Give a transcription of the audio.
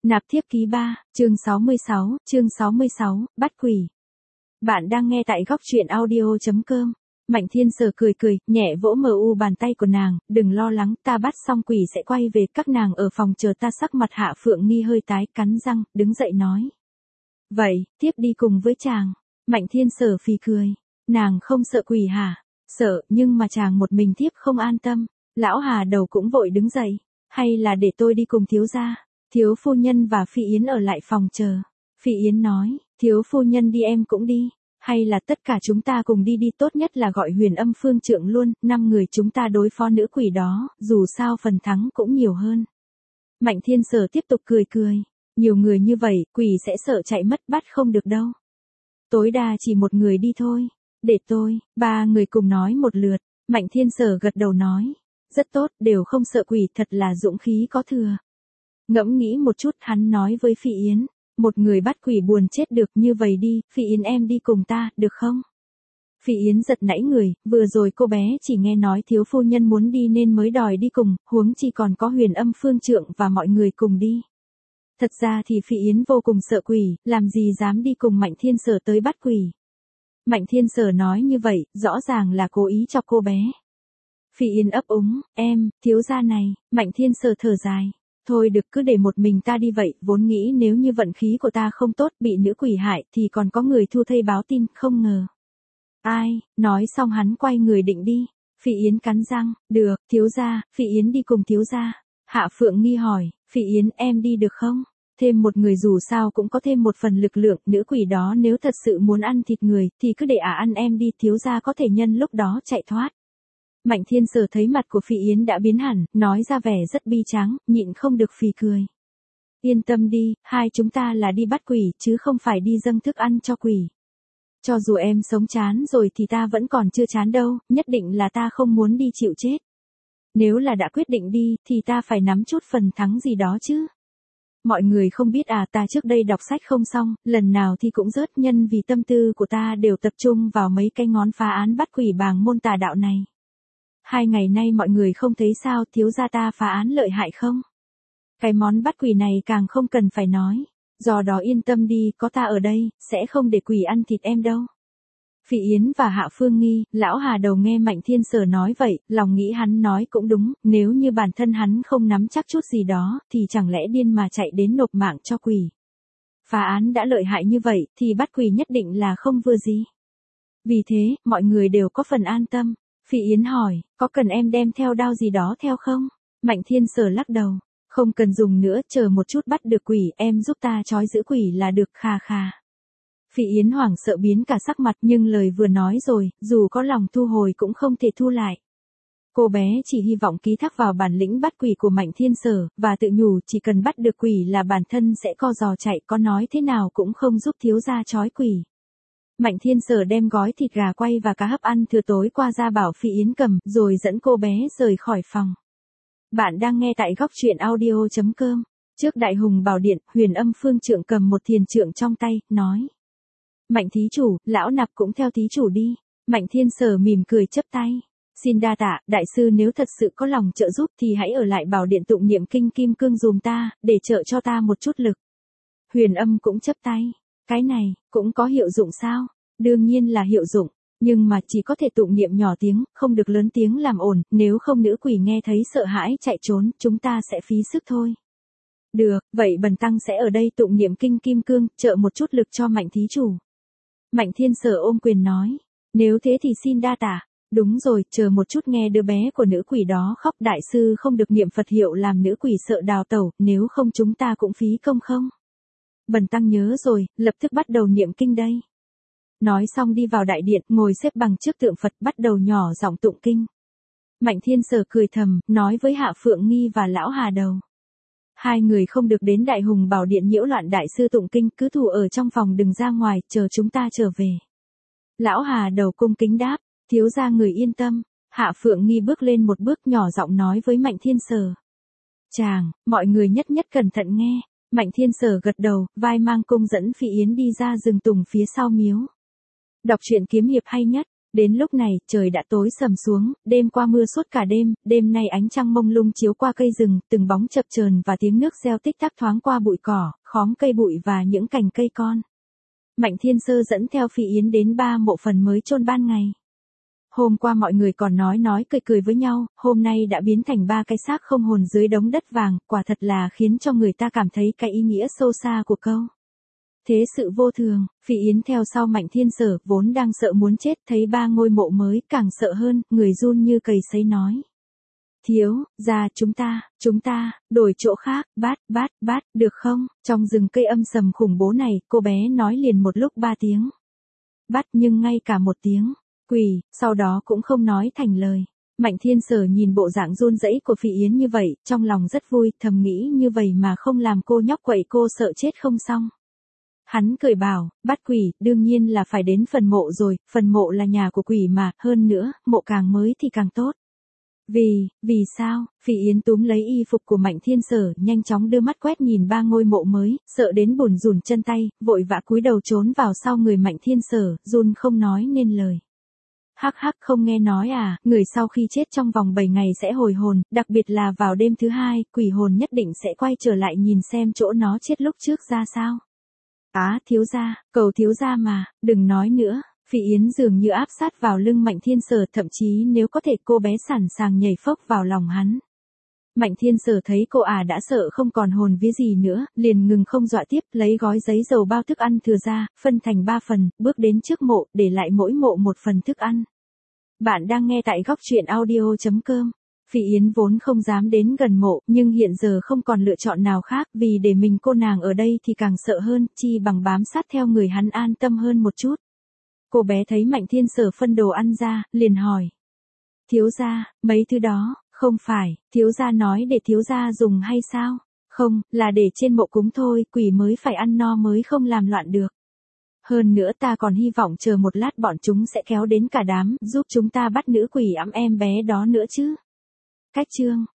Nạp thiếp ký 3, chương 66, bắt quỷ. Bạn đang nghe tại góc truyện audio.com. Mạnh Thiên Sở cười cười, nhẹ vỗ bàn tay của nàng, đừng lo lắng, ta bắt xong quỷ sẽ quay về, các nàng ở phòng chờ ta. Sắc mặt Hạ Phượng Nghi hơi tái, cắn răng, đứng dậy nói. Vậy, tiếp đi cùng với chàng. Mạnh Thiên Sở phì cười, nàng không sợ quỷ hả? Sợ, nhưng mà chàng một mình thiếp không an tâm. Lão Hà Đầu cũng vội đứng dậy, hay là để tôi đi cùng thiếu gia? Thiếu phu nhân và Phi Yến ở lại phòng chờ. Phi Yến nói, thiếu phu nhân đi em cũng đi, hay là tất cả chúng ta cùng đi đi, tốt nhất là gọi Huyền Âm Phương Trượng luôn, 5 người chúng ta đối phó nữ quỷ đó, dù sao phần thắng cũng nhiều hơn. Mạnh Thiên Sở tiếp tục cười, nhiều người như vậy, quỷ sẽ sợ chạy mất, bắt không được đâu. Tối đa chỉ một người đi thôi, để tôi, 3 người cùng nói một lượt. Mạnh Thiên Sở gật đầu nói, rất tốt, đều không sợ quỷ, thật là dũng khí có thừa. Ngẫm nghĩ một chút, hắn nói với Phi Yến, một người bắt quỷ buồn chết được, như vậy đi, Phi Yến em đi cùng ta, được không? Phi Yến giật nảy người, vừa rồi cô bé chỉ nghe nói thiếu phu nhân muốn đi nên mới đòi đi cùng, huống chi còn có Huyền Âm Phương Trượng và mọi người cùng đi. Thật ra thì Phi Yến vô cùng sợ quỷ, làm gì dám đi cùng Mạnh Thiên Sở tới bắt quỷ. Mạnh Thiên Sở nói như vậy, rõ ràng là cố ý cho cô bé. Phi Yến ấp úng, em, thiếu gia này. Mạnh Thiên Sở thở dài. Thôi được, cứ để một mình ta đi vậy, vốn nghĩ nếu như vận khí của ta không tốt, bị nữ quỷ hại, thì còn có người thu thây báo tin, không ngờ. Ai, nói xong hắn quay người định đi. Phi Yến cắn răng, được, thiếu gia, Phi Yến đi cùng thiếu gia. Hạ Phượng Nghi hỏi, Phi Yến em đi được không? Thêm một người dù sao cũng có thêm một phần lực lượng, nữ quỷ đó nếu thật sự muốn ăn thịt người, thì cứ để ăn em đi, thiếu gia có thể nhân lúc đó chạy thoát. Mạnh Thiên Sở thấy mặt của Phi Yến đã biến hẳn, nói ra vẻ rất bi tráng, nhịn không được phì cười. Yên tâm đi, hai chúng ta là đi bắt quỷ, chứ không phải đi dâng thức ăn cho quỷ. Cho dù em sống chán rồi thì ta vẫn còn chưa chán đâu, nhất định là ta không muốn đi chịu chết. Nếu là đã quyết định đi, thì ta phải nắm chút phần thắng gì đó chứ. Mọi người không biết à, ta trước đây đọc sách không xong, lần nào thì cũng rớt, nhân vì tâm tư của ta đều tập trung vào mấy cái ngón phá án bắt quỷ bàng môn tà đạo này. 2 ngày nay mọi người không thấy sao, thiếu gia ta phá án lợi hại không? Cái món bắt quỷ này càng không cần phải nói. Do đó yên tâm đi, có ta ở đây, sẽ không để quỷ ăn thịt em đâu. Phi Yến và Hạ Phương Nghi, lão Hà Đầu nghe Mạnh Thiên Sở nói vậy, lòng nghĩ hắn nói cũng đúng, nếu như bản thân hắn không nắm chắc chút gì đó, thì chẳng lẽ điên mà chạy đến nộp mạng cho quỷ. Phá án đã lợi hại như vậy, thì bắt quỷ nhất định là không vừa gì. Vì thế, mọi người đều có phần an tâm. Phi Yến hỏi, có cần em đem theo đao gì đó theo không? Mạnh Thiên Sở lắc đầu, không cần dùng nữa, chờ một chút bắt được quỷ, em giúp ta trói giữ quỷ là được, khà khà. Phi Yến hoảng sợ biến cả sắc mặt, nhưng lời vừa nói rồi, dù có lòng thu hồi cũng không thể thu lại. Cô bé chỉ hy vọng ký thác vào bản lĩnh bắt quỷ của Mạnh Thiên Sở, và tự nhủ chỉ cần bắt được quỷ là bản thân sẽ co giò chạy, có nói thế nào cũng không giúp thiếu gia trói quỷ. Mạnh Thiên Sở đem gói thịt gà quay và cá hấp ăn thừa tối qua ra bảo Phi Yến cầm, rồi dẫn cô bé rời khỏi phòng. Bạn đang nghe tại góc truyện audio.com. Trước Đại Hùng Bảo Điện, Huyền Âm Phương Trượng cầm một thiền trượng trong tay, nói. Mạnh thí chủ, lão nạp cũng theo thí chủ đi. Mạnh Thiên Sở mỉm cười chắp tay. Xin đa tạ, đại sư, nếu thật sự có lòng trợ giúp thì hãy ở lại Bảo Điện tụng niệm kinh kim cương dùm ta, để trợ cho ta một chút lực. Huyền Âm cũng chắp tay. Cái này, cũng có hiệu dụng sao? Đương nhiên là hiệu dụng, nhưng mà chỉ có thể tụng niệm nhỏ tiếng, không được lớn tiếng làm ồn, nếu không nữ quỷ nghe thấy sợ hãi chạy trốn, chúng ta sẽ phí sức thôi. Được, vậy bần tăng sẽ ở đây tụng niệm kinh kim cương, trợ một chút lực cho Mạnh thí chủ. Mạnh Thiên Sở ôm quyền nói, nếu thế thì xin đa tạ. Đúng rồi, chờ một chút, nghe đứa bé của nữ quỷ đó khóc, đại sư không được niệm Phật hiệu làm nữ quỷ sợ đào tẩu, nếu không chúng ta cũng phí công không? Bần tăng nhớ rồi, lập tức bắt đầu niệm kinh đây. Nói xong đi vào đại điện, ngồi xếp bằng trước tượng Phật, bắt đầu nhỏ giọng tụng kinh. Mạnh Thiên Sở cười thầm, nói với Hạ Phượng Nghi và lão Hà Đầu. 2 người không được đến Đại Hùng Bảo Điện nhiễu loạn đại sư tụng kinh, cứ thủ ở trong phòng đừng ra ngoài, chờ chúng ta trở về. Lão Hà Đầu cung kính đáp, thiếu gia người yên tâm. Hạ Phượng Nghi bước lên một bước, nhỏ giọng nói với Mạnh Thiên Sở. Chàng, mọi người nhất nhất cẩn thận nghe. Mạnh Thiên Sở gật đầu, vai mang cung dẫn Phi Yến đi ra rừng tùng phía sau miếu. Đọc truyện kiếm hiệp hay nhất. Đến lúc này, trời đã tối sầm xuống, đêm qua mưa suốt cả đêm, đêm nay ánh trăng mông lung chiếu qua cây rừng, từng bóng chập chờn và tiếng nước reo tích tắc thoáng qua bụi cỏ, khóm cây bụi và những cành cây con. Mạnh Thiên Sơ dẫn theo Phi Yến đến 3 mộ phần mới chôn ban ngày. Hôm qua mọi người còn nói cười cười với nhau, hôm nay đã biến thành 3 cái xác không hồn dưới đống đất vàng, quả thật là khiến cho người ta cảm thấy cái ý nghĩa sâu xa của câu. Thế sự vô thường, Phi Yến theo sau Mạnh Thiên Sở, vốn đang sợ muốn chết, thấy 3 ngôi mộ mới, càng sợ hơn, người run như cầy sấy nói. Thiếu gia, chúng ta, đổi chỗ khác, bát, được không? Trong rừng cây âm sầm khủng bố này, cô bé nói liền một lúc 3 tiếng. Bắt, nhưng ngay cả 1 tiếng. Quỳ, sau đó cũng không nói thành lời. Mạnh Thiên Sở nhìn bộ dạng run rẩy của Phi Yến như vậy, trong lòng rất vui, thầm nghĩ như vậy mà không làm cô nhóc quậy cô sợ chết không xong. Hắn cười bảo, bắt quỷ, đương nhiên là phải đến phần mộ rồi, phần mộ là nhà của quỷ mà, hơn nữa, mộ càng mới thì càng tốt. Vì sao? Phi Yến túm lấy y phục của Mạnh Thiên Sở, nhanh chóng đưa mắt quét nhìn 3 ngôi mộ mới, sợ đến bủn rủn chân tay, vội vã cúi đầu trốn vào sau người Mạnh Thiên Sở, run không nói nên lời. Hắc không nghe nói à, người sau khi chết trong vòng 7 ngày sẽ hồi hồn, đặc biệt là vào đêm thứ 2, quỷ hồn nhất định sẽ quay trở lại nhìn xem chỗ nó chết lúc trước ra sao. Thiếu gia, cầu thiếu gia mà, đừng nói nữa. Phi Yến dường như áp sát vào lưng Mạnh Thiên Sở, thậm chí nếu có thể cô bé sẵn sàng nhảy phốc vào lòng hắn. Mạnh Thiên Sở thấy cô đã sợ không còn hồn vía gì nữa, liền ngừng không dọa tiếp, lấy gói giấy dầu bao thức ăn thừa ra, phân thành 3 phần, bước đến trước mộ, để lại mỗi mộ 1 phần thức ăn. Bạn đang nghe tại góc truyện audio.com. Phi Yến vốn không dám đến gần mộ, nhưng hiện giờ không còn lựa chọn nào khác, vì để mình cô nàng ở đây thì càng sợ hơn, chi bằng bám sát theo người hắn an tâm hơn một chút. Cô bé thấy Mạnh Thiên Sở phân đồ ăn ra, liền hỏi. Thiếu gia, mấy thứ đó, không phải, thiếu gia nói để thiếu gia dùng hay sao? Không, là để trên mộ cúng thôi, quỷ mới phải ăn no mới không làm loạn được. Hơn nữa ta còn hy vọng chờ một lát bọn chúng sẽ kéo đến cả đám, giúp chúng ta bắt nữ quỷ ẵm em bé đó nữa chứ. Cách chương.